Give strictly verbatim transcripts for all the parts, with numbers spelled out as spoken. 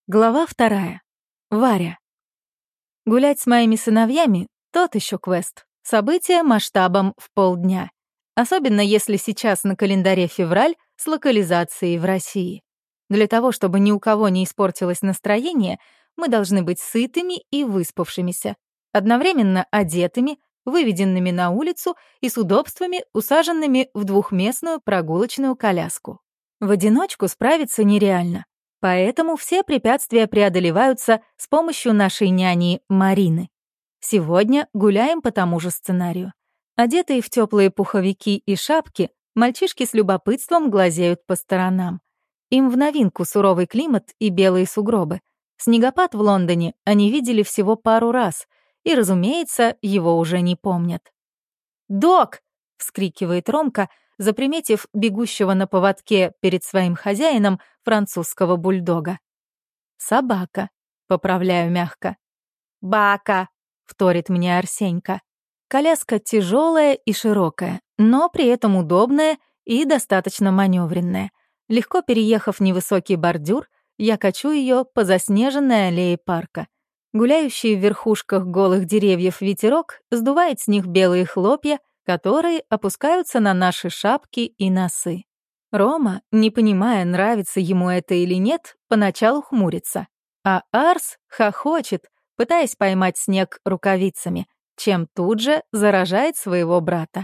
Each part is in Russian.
Глава вторая. Варя. Гулять с моими сыновьями — тот еще квест. Событие масштабом в полдня. Особенно если сейчас на календаре февраль с локализацией в России. Для того, чтобы ни у кого не испортилось настроение, мы должны быть сытыми и выспавшимися, одновременно одетыми, выведенными на улицу и с удобствами, усаженными в двухместную прогулочную коляску. В одиночку справиться нереально. Поэтому все препятствия преодолеваются с помощью нашей няни Марины. Сегодня гуляем по тому же сценарию. Одетые в теплые пуховики и шапки, мальчишки с любопытством глазеют по сторонам. Им в новинку суровый климат и белые сугробы. Снегопад в Лондоне они видели всего пару раз, и, разумеется, его уже не помнят. «Док!» — вскрикивает Ромка, заприметив бегущего на поводке перед своим хозяином французского бульдога. «Собака», — поправляю мягко. «Бака», — вторит мне Арсенька. Коляска тяжелая и широкая, но при этом удобная и достаточно маневренная. Легко переехав невысокий бордюр, я качу ее по заснеженной аллее парка. Гуляющий в верхушках голых деревьев ветерок сдувает с них белые хлопья, которые опускаются на наши шапки и носы. Рома, не понимая, нравится ему это или нет, поначалу хмурится, а Арс хохочет, пытаясь поймать снег рукавицами, чем тут же заражает своего брата.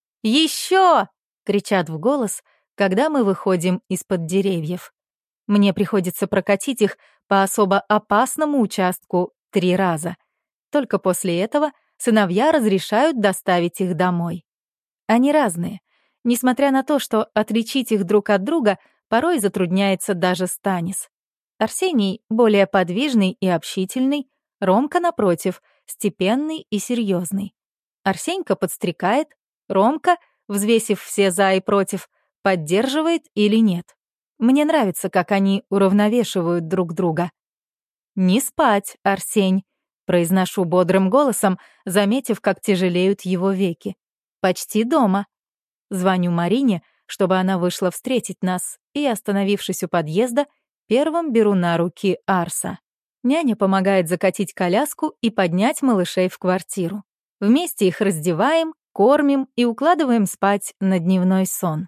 «Еще!» — кричат в голос, когда мы выходим из-под деревьев. Мне приходится прокатить их по особо опасному участку три раза. Только после этого сыновья разрешают доставить их домой. Они разные, несмотря на то, что отличить их друг от друга порой затрудняется даже Станис. Арсений более подвижный и общительный, Ромка, напротив, степенный и серьезный. Арсенька подстрекает, Ромка, взвесив все «за» и «против», поддерживает или нет. Мне нравится, как они уравновешивают друг друга. «Не спать, Арсень», — произношу бодрым голосом, заметив, как тяжелеют его веки. «Почти дома». Звоню Марине, чтобы она вышла встретить нас, и, остановившись у подъезда, первым беру на руки Арса. Няня помогает закатить коляску и поднять малышей в квартиру. Вместе их раздеваем, кормим и укладываем спать на дневной сон.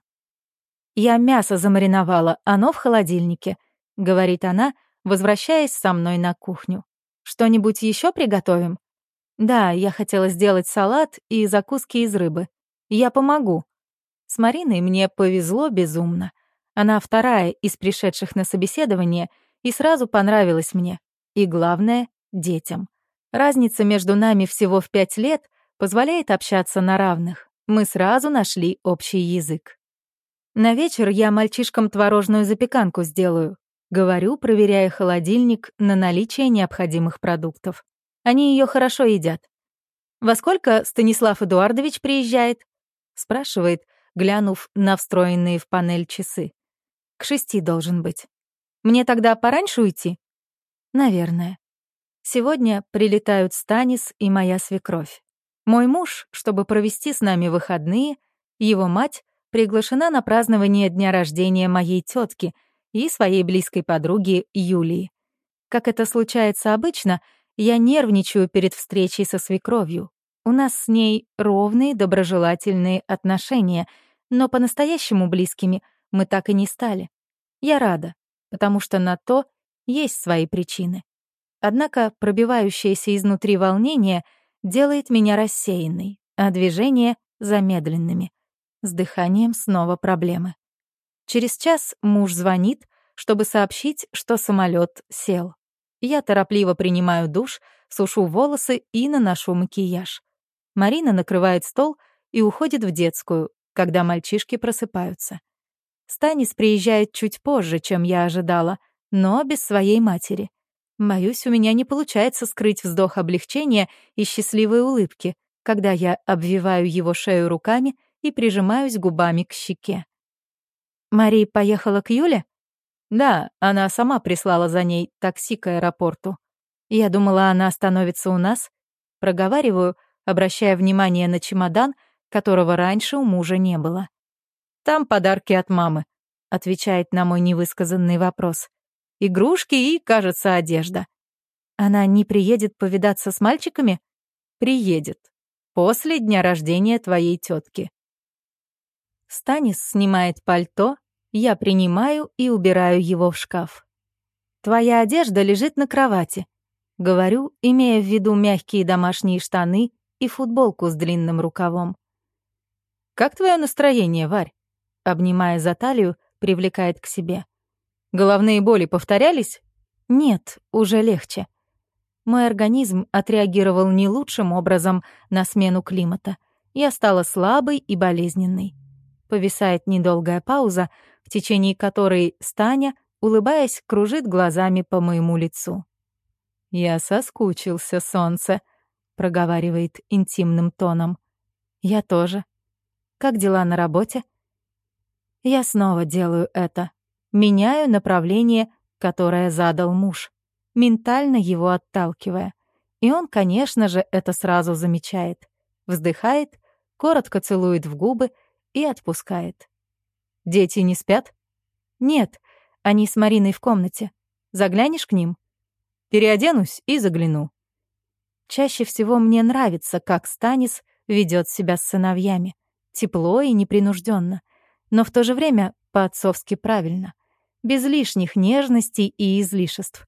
«Я мясо замариновала, оно в холодильнике», — говорит она, возвращаясь со мной на кухню. «Что-нибудь еще приготовим?» «Да, я хотела сделать салат и закуски из рыбы. Я помогу». С Мариной мне повезло безумно. Она вторая из пришедших на собеседование и сразу понравилась мне. И главное — детям. Разница между нами всего в пять лет позволяет общаться на равных. Мы сразу нашли общий язык. «На вечер я мальчишкам творожную запеканку сделаю», — говорю, проверяя холодильник на наличие необходимых продуктов. Они ее хорошо едят. «Во сколько Станислав Эдуардович приезжает?» — спрашивает, глянув на встроенные в панель часы. «К шести должен быть. Мне тогда пораньше уйти?» «Наверное. Сегодня прилетают Станис и моя свекровь. Мой муж, чтобы провести с нами выходные, его мать приглашена на празднование дня рождения моей тетки и своей близкой подруги Юлии. Как это случается обычно, я нервничаю перед встречей со свекровью. У нас с ней ровные, доброжелательные отношения, но по-настоящему близкими мы так и не стали. Я рада, потому что на то есть свои причины. Однако пробивающееся изнутри волнение делает меня рассеянной, а движения — замедленными. С дыханием снова проблемы. Через час муж звонит, чтобы сообщить, что самолет сел. Я торопливо принимаю душ, сушу волосы и наношу макияж. Марина накрывает стол и уходит в детскую, когда мальчишки просыпаются. Станис приезжает чуть позже, чем я ожидала, но без своей матери. Боюсь, у меня не получается скрыть вздох облегчения и счастливой улыбки, когда я обвиваю его шею руками и прижимаюсь губами к щеке. «Мари поехала к Юле?» «Да, она сама прислала за ней такси к аэропорту. Я думала, она остановится у нас». Проговариваю, обращая внимание на чемодан, которого раньше у мужа не было. «Там подарки от мамы», — отвечает на мой невысказанный вопрос. игрушки и, кажется, одежда. Она не приедет повидаться с мальчиками? Приедет. После дня рождения твоей тетки. Станис снимает пальто, я принимаю и убираю его в шкаф. Твоя одежда лежит на кровати. Говорю, имея в виду мягкие домашние штаны и футболку с длинным рукавом. «Как твое настроение, Варь?» Обнимая за талию, привлекает к себе. «Головные боли повторялись?» «Нет, уже легче». Мой организм отреагировал не лучшим образом на смену климата. Я стала слабой и болезненной. Повисает недолгая пауза, в течение которой Станя, улыбаясь, кружит глазами по моему лицу. «Я соскучился, солнце», — проговаривает интимным тоном. «Я тоже. Как дела на работе?» Я снова делаю это. Меняю направление, которое задал муж, ментально его отталкивая. И он, конечно же, это сразу замечает. Вздыхает, коротко целует в губы и отпускает. «Дети не спят?» «Нет, они с Мариной в комнате. Заглянешь к ним?» «Переоденусь и загляну». Чаще всего мне нравится, как Станис ведет себя с сыновьями. Тепло и непринужденно, но в то же время по-отцовски правильно, без лишних нежностей и излишеств.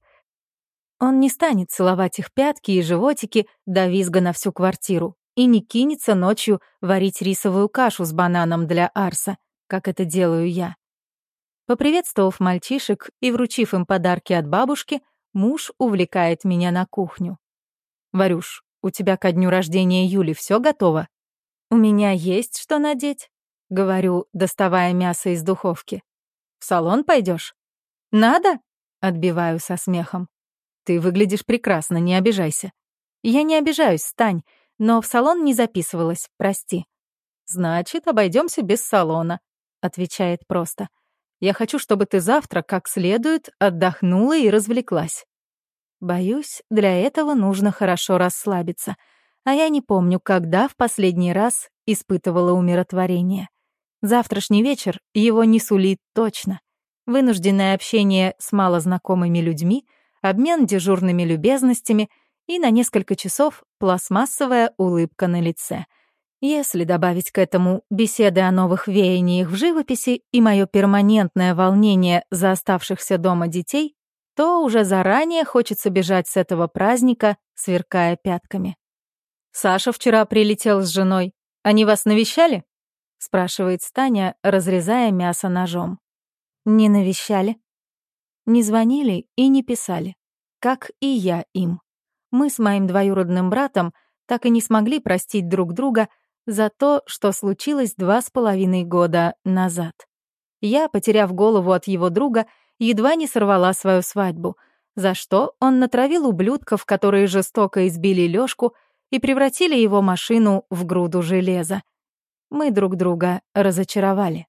Он не станет целовать их пятки и животики до визга на всю квартиру и не кинется ночью варить рисовую кашу с бананом для Арса, как это делаю я. Поприветствовав мальчишек и вручив им подарки от бабушки, муж увлекает меня на кухню. «Варюш, у тебя ко дню рождения Юли все готово?» «У меня есть что надеть», — говорю, доставая мясо из духовки. «В салон пойдешь?» «Надо?» — отбиваю со смехом. «Ты выглядишь прекрасно, не обижайся». «Я не обижаюсь, Стань, но в салон не записывалась, прости». «Значит, обойдемся без салона», — отвечает просто. «Я хочу, чтобы ты завтра как следует отдохнула и развлеклась». Боюсь, для этого нужно хорошо расслабиться, а я не помню, когда в последний раз испытывала умиротворение. Завтрашний вечер его не сулит точно. Вынужденное общение с малознакомыми людьми, обмен дежурными любезностями и на несколько часов пластмассовая улыбка на лице. Если добавить к этому беседы о новых веяниях в живописи и мое перманентное волнение за оставшихся дома детей, то уже заранее хочется бежать с этого праздника, сверкая пятками. «Саша вчера прилетел с женой. Они вас навещали?» — спрашивает Таня, разрезая мясо ножом. «Не навещали. Не звонили и не писали. Как и я им. Мы с моим двоюродным братом так и не смогли простить друг друга за то, что случилось два с половиной года назад. Я, потеряв голову от его друга, едва не сорвала свою свадьбу, за что он натравил ублюдков, которые жестоко избили Лёшку и превратили его машину в груду железа. Мы друг друга разочаровали.